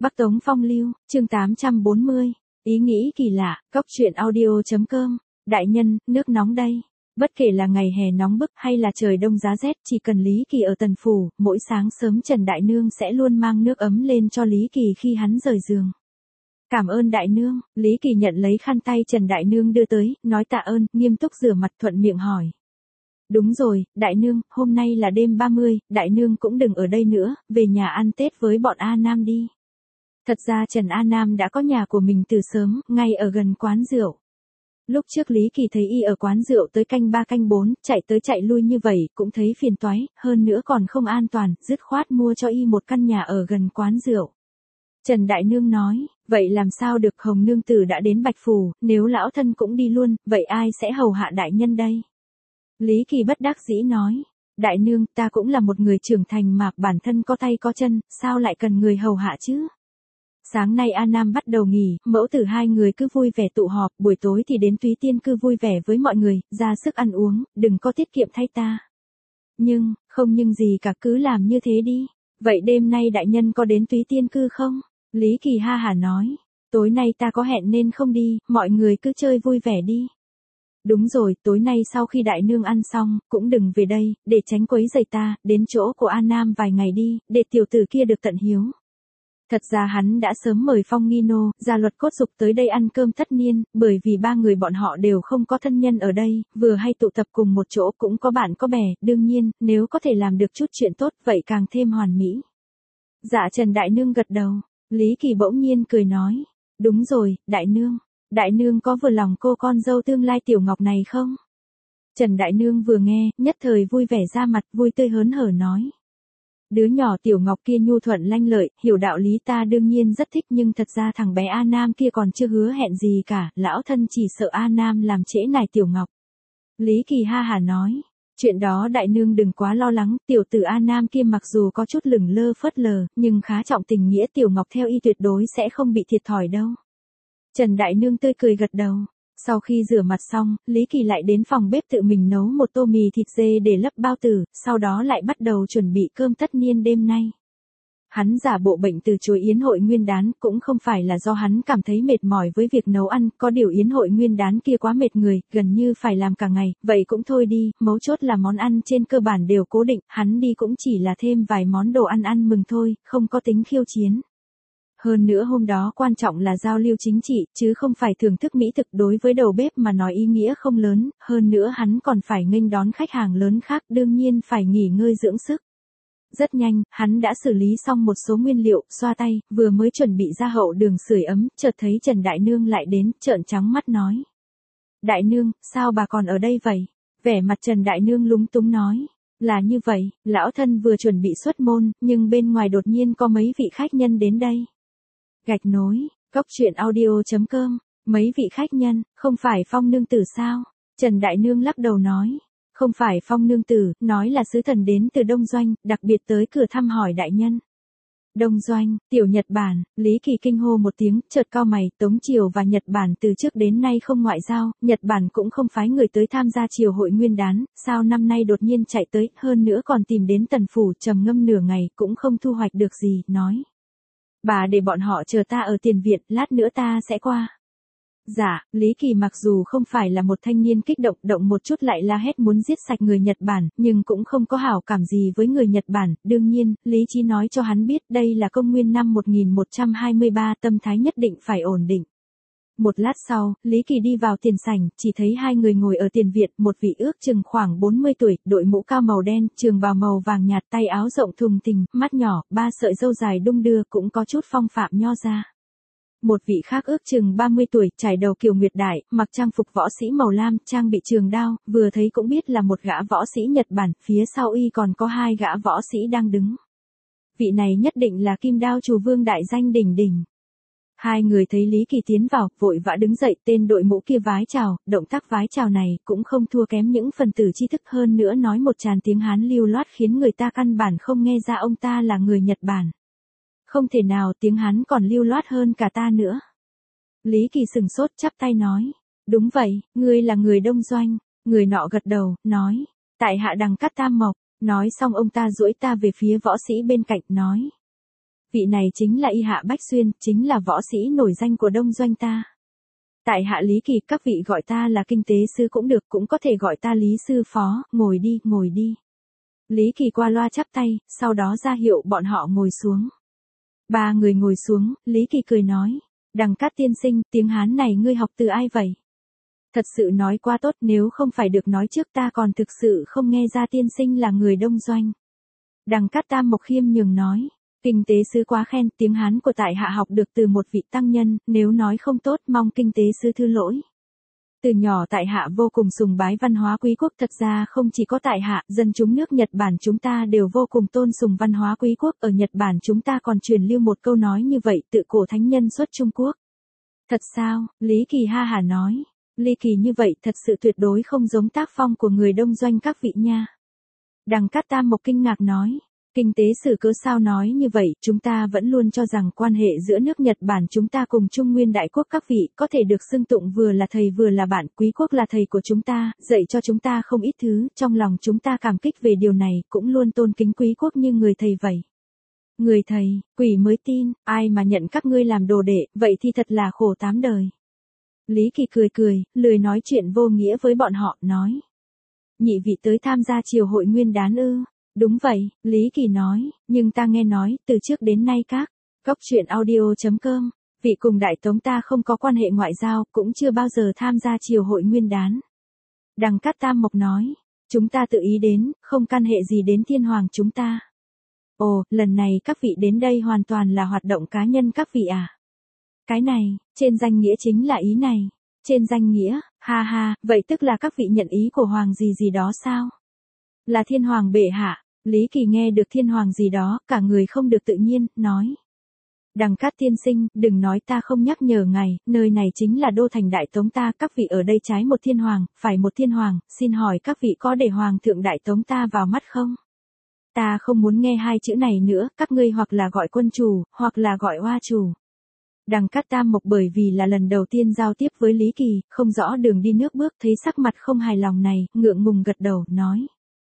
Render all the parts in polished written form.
Bắc Tống Phong Lưu, chương 840. Ý nghĩ kỳ lạ, cốc truyện audio.com. Đại nhân, nước nóng đây. Bất kể là ngày hè nóng bức hay là trời đông giá rét, chỉ cần Lý Kỳ ở Tần Phủ, mỗi sáng sớm Trần Đại Nương sẽ luôn mang nước ấm lên cho Lý Kỳ khi hắn rời giường. Cảm ơn Đại Nương. Lý Kỳ nhận lấy khăn tay Trần Đại Nương đưa tới, nói tạ ơn, nghiêm túc rửa mặt thuận miệng hỏi. Đúng rồi, Đại Nương, hôm nay là đêm 30, Đại Nương cũng đừng ở đây nữa, về nhà ăn Tết với bọn A Nam đi. Thật ra Trần A Nam đã có nhà của mình từ sớm, ngay ở gần quán rượu. Lúc trước Lý Kỳ thấy y ở quán rượu tới canh 3 canh 4, chạy tới chạy lui như vậy, cũng thấy phiền toái, hơn nữa còn không an toàn, dứt khoát mua cho y một căn nhà ở gần quán rượu. Trần Đại Nương nói, vậy làm sao được, Hồng Nương Tử đã đến Bạch Phủ, nếu lão thân cũng đi luôn, vậy ai sẽ hầu hạ đại nhân đây? Lý Kỳ bất đắc dĩ nói, Đại Nương, ta cũng là một người trưởng thành mà, bản thân có tay có chân, sao lại cần người hầu hạ chứ? Sáng nay A Nam bắt đầu nghỉ, mẫu tử hai người cứ vui vẻ tụ họp, buổi tối thì đến Túy Tiên cư vui vẻ với mọi người, ra sức ăn uống, đừng có tiết kiệm thay ta. Không nhưng gì cả, cứ làm như thế đi. Vậy đêm nay đại nhân có đến Túy Tiên cư không? Lý Kỳ ha hả nói, tối nay ta có hẹn nên không đi, mọi người cứ chơi vui vẻ đi. Đúng rồi, tối nay sau khi đại nương ăn xong, cũng đừng về đây, để tránh quấy rầy ta, đến chỗ của A Nam vài ngày đi, để tiểu tử kia được tận hiếu. Thật ra hắn đã sớm mời Phong Nghi Nô, Gia Luật Cốt Dục tới đây ăn cơm tất niên, bởi vì ba người bọn họ đều không có thân nhân ở đây, vừa hay tụ tập cùng một chỗ cũng có bạn có bè, đương nhiên, nếu có thể làm được chút chuyện tốt vậy càng thêm hoàn mỹ. Dạ Trần Đại Nương gật đầu, Lý Kỳ bỗng nhiên cười nói, đúng rồi, Đại Nương có vừa lòng cô con dâu tương lai Tiểu Ngọc này không? Trần Đại Nương vừa nghe, nhất thời vui vẻ ra mặt, vui tươi hớn hở nói. Đứa nhỏ Tiểu Ngọc kia nhu thuận lanh lợi, hiểu đạo lý ta đương nhiên rất thích, nhưng thật ra thằng bé A Nam kia còn chưa hứa hẹn gì cả, lão thân chỉ sợ A Nam làm trễ nải Tiểu Ngọc. Lý Kỳ ha hả nói, chuyện đó Đại Nương đừng quá lo lắng, tiểu tử A Nam kia mặc dù có chút lửng lơ phớt lờ, nhưng khá trọng tình nghĩa, Tiểu Ngọc theo y tuyệt đối sẽ không bị thiệt thòi đâu. Trần Đại Nương tươi cười gật đầu. Sau khi rửa mặt xong, Lý Kỳ lại đến phòng bếp tự mình nấu một tô mì thịt dê để lấp bao tử, sau đó lại bắt đầu chuẩn bị cơm tất niên đêm nay. Hắn giả bộ bệnh từ chối yến hội nguyên đán, cũng không phải là do hắn cảm thấy mệt mỏi với việc nấu ăn, có điều yến hội nguyên đán kia quá mệt người, gần như phải làm cả ngày, vậy cũng thôi đi, mấu chốt là món ăn trên cơ bản đều cố định, hắn đi cũng chỉ là thêm vài món đồ ăn ăn mừng thôi, không có tính khiêu chiến. Hơn nữa hôm đó quan trọng là giao lưu chính trị, chứ không phải thưởng thức mỹ thực, đối với đầu bếp mà nói ý nghĩa không lớn, hơn nữa hắn còn phải nghênh đón khách hàng lớn khác, đương nhiên phải nghỉ ngơi dưỡng sức. Rất nhanh, hắn đã xử lý xong một số nguyên liệu, xoa tay, vừa mới chuẩn bị ra hậu đường sưởi ấm, chợt thấy Trần Đại Nương lại đến, trợn trắng mắt nói. Đại Nương, sao bà còn ở đây vậy? Vẻ mặt Trần Đại Nương lúng túng nói. Là như vậy, lão thân vừa chuẩn bị xuất môn, nhưng bên ngoài đột nhiên có mấy vị khách nhân đến đây. Gạch nối, cốc truyện audio.com, mấy vị khách nhân, không phải Phong Nương Tử sao? Trần Đại Nương lắc đầu nói, không phải Phong Nương Tử, nói là sứ thần đến từ Đông Doanh, đặc biệt tới cửa thăm hỏi đại nhân. Đông Doanh, tiểu Nhật Bản, Lý Kỳ kinh hô một tiếng, chợt cau mày, Tống Triều và Nhật Bản từ trước đến nay không ngoại giao, Nhật Bản cũng không phái người tới tham gia triều hội nguyên đán, sao năm nay đột nhiên chạy tới, hơn nữa còn tìm đến Tần Phủ, trầm ngâm nửa ngày, cũng không thu hoạch được gì, nói. Bà để bọn họ chờ ta ở tiền viện, lát nữa ta sẽ qua. Dạ, Lý Kỳ mặc dù không phải là một thanh niên kích động một chút lại la hét muốn giết sạch người Nhật Bản, nhưng cũng không có hảo cảm gì với người Nhật Bản, đương nhiên, lý trí nói cho hắn biết đây là công nguyên năm 1123, tâm thái nhất định phải ổn định. Một lát sau, Lý Kỳ đi vào tiền sảnh, chỉ thấy hai người ngồi ở tiền viện, một vị ước chừng khoảng 40 tuổi, đội mũ cao màu đen, trường bào màu vàng nhạt, tay áo rộng thùng thình, mắt nhỏ, ba sợi râu dài đung đưa, cũng có chút phong phạm nho ra. Một vị khác ước chừng 30 tuổi, trải đầu kiều nguyệt đại, mặc trang phục võ sĩ màu lam, trang bị trường đao, vừa thấy cũng biết là một gã võ sĩ Nhật Bản, phía sau y còn có hai gã võ sĩ đang đứng. Vị này nhất định là Kim Đao Trù Vương đại danh đỉnh đỉnh. Hai người thấy Lý Kỳ tiến vào, vội vã đứng dậy, tên đội mũ kia vái chào, động tác vái chào này cũng không thua kém những phần tử tri thức, hơn nữa nói một tràng tiếng Hán lưu loát khiến người ta căn bản không nghe ra ông ta là người Nhật Bản. Không thể nào, tiếng Hán còn lưu loát hơn cả ta nữa. Lý Kỳ sừng sốt chắp tay nói, đúng vậy, ngươi là người Đông Doanh. Người nọ gật đầu, nói, tại hạ Đằng Cát Tam Mộc. Nói xong ông ta duỗi ta về phía võ sĩ bên cạnh, nói. Vị này chính là Y Hạ Bách Xuyên, chính là võ sĩ nổi danh của Đông Doanh ta. Tại hạ Lý Kỳ, các vị gọi ta là kinh tế sư cũng được, cũng có thể gọi ta Lý sư phó, ngồi đi, ngồi đi. Lý Kỳ qua loa chắp tay, sau đó ra hiệu bọn họ ngồi xuống. Ba người ngồi xuống, Lý Kỳ cười nói, Đằng Cát tiên sinh, tiếng Hán này ngươi học từ ai vậy? Thật sự nói quá tốt, nếu không phải được nói trước ta còn thực sự không nghe ra tiên sinh là người Đông Doanh. Đằng Cát Tam Mộc khiêm nhường nói, kinh tế sư quá khen, tiếng Hán của tại hạ học được từ một vị tăng nhân, nếu nói không tốt mong kinh tế sư thứ lỗi. Từ nhỏ tại hạ vô cùng sùng bái văn hóa quý quốc, thật ra không chỉ có tại hạ, dân chúng nước Nhật Bản chúng ta đều vô cùng tôn sùng văn hóa quý quốc, ở Nhật Bản chúng ta còn truyền lưu một câu nói như vậy, tự cổ thánh nhân xuất Trung Quốc. Thật sao? Lý Kỳ ha hả nói, Lý Kỳ như vậy thật sự tuyệt đối không giống tác phong của người Đông Doanh các vị nha. Đằng Cát Tam Mộc kinh ngạc nói, kinh tế sử cớ sao nói như vậy, chúng ta vẫn luôn cho rằng quan hệ giữa nước Nhật Bản chúng ta cùng Trung Nguyên Đại Quốc các vị có thể được xưng tụng vừa là thầy vừa là bạn, quý quốc là thầy của chúng ta, dạy cho chúng ta không ít thứ, trong lòng chúng ta cảm kích về điều này, cũng luôn tôn kính quý quốc như người thầy vậy. Người thầy, quỷ mới tin, ai mà nhận các ngươi làm đồ đệ, vậy thì thật là khổ tám đời. Lý Kỳ cười cười, lười nói chuyện vô nghĩa với bọn họ, nói. Nhị vị tới tham gia triều hội nguyên đán ư? Đúng vậy, Lý Kỳ nói, nhưng ta nghe nói, từ trước đến nay các góc truyện audio.com, vị cùng Đại Tống ta không có quan hệ ngoại giao, cũng chưa bao giờ tham gia triều hội nguyên đán. Đằng Cát Tam Mộc nói, chúng ta tự ý đến, không can hệ gì đến thiên hoàng chúng ta. Ồ, lần này các vị đến đây hoàn toàn là hoạt động cá nhân các vị à? Cái này, trên danh nghĩa chính là ý này. Trên danh nghĩa, ha ha, vậy tức là các vị nhận ý của hoàng gì gì đó sao? Là thiên hoàng bệ hạ. Lý Kỳ nghe được thiên hoàng gì đó, cả người không được tự nhiên, nói. Đằng Cát tiên sinh, đừng nói ta không nhắc nhở ngài, nơi này chính là đô thành Đại Tống ta, các vị ở đây trái một thiên hoàng, phải một thiên hoàng, xin hỏi các vị có để hoàng thượng Đại Tống ta vào mắt không? Ta không muốn nghe hai chữ này nữa, các ngươi hoặc là gọi quân chủ, hoặc là gọi oa chủ. Đằng Cát Tam Mộc bởi vì là lần đầu tiên giao tiếp với Lý Kỳ, không rõ đường đi nước bước, thấy sắc mặt không hài lòng này, ngượng ngùng gật đầu, nói.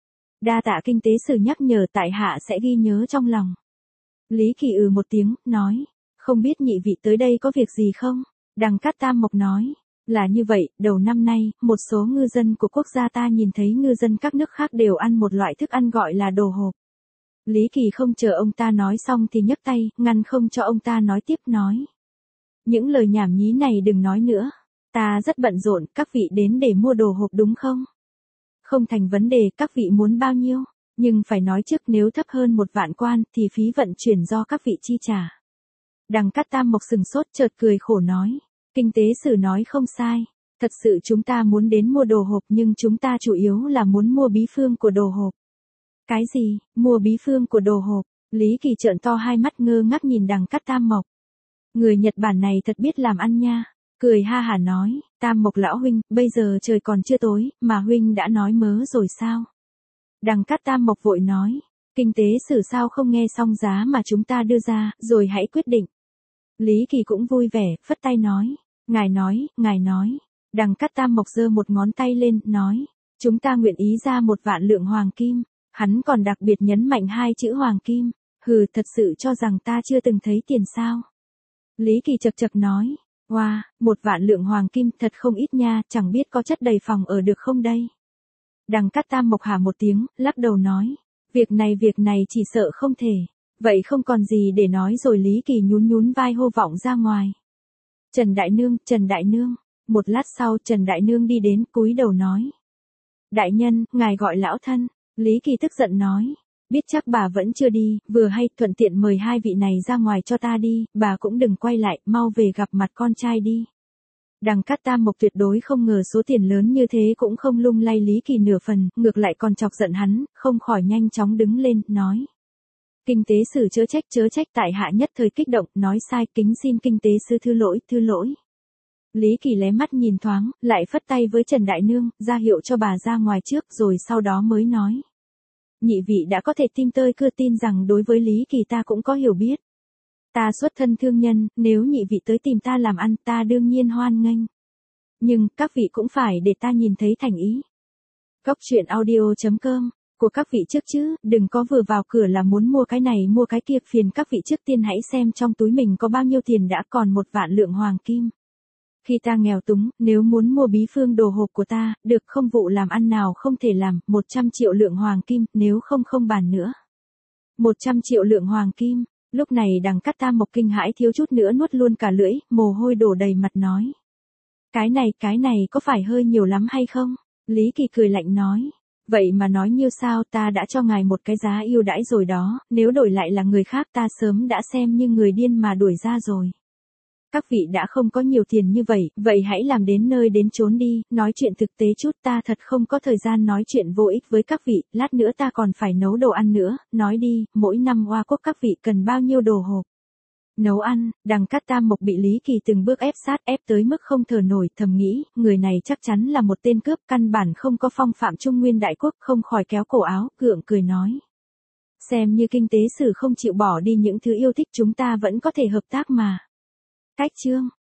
Đa tạ kinh tế sử nhắc nhở, tại hạ sẽ ghi nhớ trong lòng. Lý Kỳ một tiếng, nói. Không biết nhị vị tới đây có việc gì không? Đằng Cát Tam Mộc nói. Là như vậy, đầu năm nay, một số ngư dân của quốc gia ta nhìn thấy ngư dân các nước khác đều ăn một loại thức ăn gọi là đồ hộp. Lý Kỳ không chờ ông ta nói xong thì nhấc tay, ngăn không cho ông ta nói tiếp, nói. Những lời nhảm nhí này đừng nói nữa. Ta rất bận rộn, các vị đến để mua đồ hộp đúng không? Không thành vấn đề, các vị muốn bao nhiêu? Nhưng phải nói trước, nếu thấp hơn 1 vạn quan thì phí vận chuyển do các vị chi trả. Đằng Cát Tam Mộc sừng sốt, chợt cười khổ nói. Kinh tế sử nói không sai. Thật sự chúng ta muốn đến mua đồ hộp, nhưng chúng ta chủ yếu là muốn mua bí phương của đồ hộp. Cái gì, mua bí phương của đồ hộp? Lý Kỳ trợn to hai mắt ngơ ngác nhìn đằng Cát Tam Mộc. Người Nhật Bản này thật biết làm ăn nha. Cười ha hả nói, Tam Mộc lão huynh, bây giờ trời còn chưa tối, mà huynh đã nói mớ rồi sao? Đằng Cát Tam Mộc vội nói, kinh tế sử sao không nghe xong giá mà chúng ta đưa ra, rồi hãy quyết định. Lý Kỳ cũng vui vẻ, phất tay nói, ngài nói. Đằng Cát Tam Mộc giơ một ngón tay lên, nói, chúng ta nguyện ý ra 1 vạn lượng hoàng kim. Hắn còn đặc biệt nhấn mạnh 2 chữ hoàng kim. Hừ, thật sự cho rằng ta chưa từng thấy tiền sao? Lý Kỳ chật chật nói, wow, 1 vạn lượng hoàng kim thật không ít nha, chẳng biết có chất đầy phòng ở được không đây? Đằng Cát Tam Mộc hả một tiếng, lắc đầu nói, việc này chỉ sợ không thể. Vậy không còn gì để nói rồi. Lý Kỳ nhún vai hô vọng ra ngoài. Trần Đại Nương. Một lát sau Trần Đại Nương đi đến, cúi đầu nói. Đại nhân, ngài gọi lão thân. Lý Kỳ tức giận nói. Biết chắc bà vẫn chưa đi, vừa hay thuận tiện mời 2 vị này ra ngoài cho ta đi, bà cũng đừng quay lại, mau về gặp mặt con trai đi. Đằng Cát Tam Mộc tuyệt đối không ngờ số tiền lớn như thế cũng không lung lay Lý Kỳ nửa phần, ngược lại còn chọc giận hắn, không khỏi nhanh chóng đứng lên, nói. Kinh tế sử chớ trách, tại hạ nhất thời kích động, nói sai, kính xin kinh tế sư thứ lỗi. Lý Kỳ lé mắt nhìn thoáng, lại phất tay với Trần Đại Nương, ra hiệu cho bà ra ngoài trước, rồi sau đó mới nói. Nhị vị đã có thể tin tôi cứ tin rằng đối với Lý Kỳ ta cũng có hiểu biết. Ta xuất thân thương nhân, nếu nhị vị tới tìm ta làm ăn, ta đương nhiên hoan nghênh. Nhưng, các vị cũng phải để ta nhìn thấy thành ý. Góc truyện audio.com của các vị trước chứ, đừng có vừa vào cửa là muốn mua cái này mua cái kia, phiền các vị trước tiên hãy xem trong túi mình có bao nhiêu tiền đã, còn 1 vạn lượng hoàng kim. Khi ta nghèo túng, nếu muốn mua bí phương đồ hộp của ta, được không, vụ làm ăn nào không thể làm, 100 triệu lượng hoàng kim, nếu không không bàn nữa. 100 triệu lượng hoàng kim, lúc này Đằng Cát Tam Mộc kinh hãi thiếu chút nữa nuốt luôn cả lưỡi, mồ hôi đổ đầy mặt nói. Cái này có phải hơi nhiều lắm hay không? Lý Kỳ cười lạnh nói. Vậy mà nói nhiêu sao, ta đã cho ngài một cái giá ưu đãi rồi đó, nếu đổi lại là người khác ta sớm đã xem như người điên mà đuổi ra rồi. Các vị đã không có nhiều tiền như vậy, vậy hãy làm đến nơi đến chốn đi, nói chuyện thực tế chút, ta thật không có thời gian nói chuyện vô ích với các vị, lát nữa ta còn phải nấu đồ ăn nữa, nói đi, mỗi năm Hoa Quốc các vị cần bao nhiêu đồ hộp. Nấu ăn, Đằng Cát Tam Mộc bị Lý Kỳ từng bước ép sát, ép tới mức không thở nổi, thầm nghĩ, người này chắc chắn là một tên cướp, căn bản không có phong phạm Trung Nguyên đại quốc, không khỏi kéo cổ áo, gượng cười nói. Xem như kinh tế sử không chịu bỏ đi những thứ yêu thích, chúng ta vẫn có thể hợp tác mà. Cách chương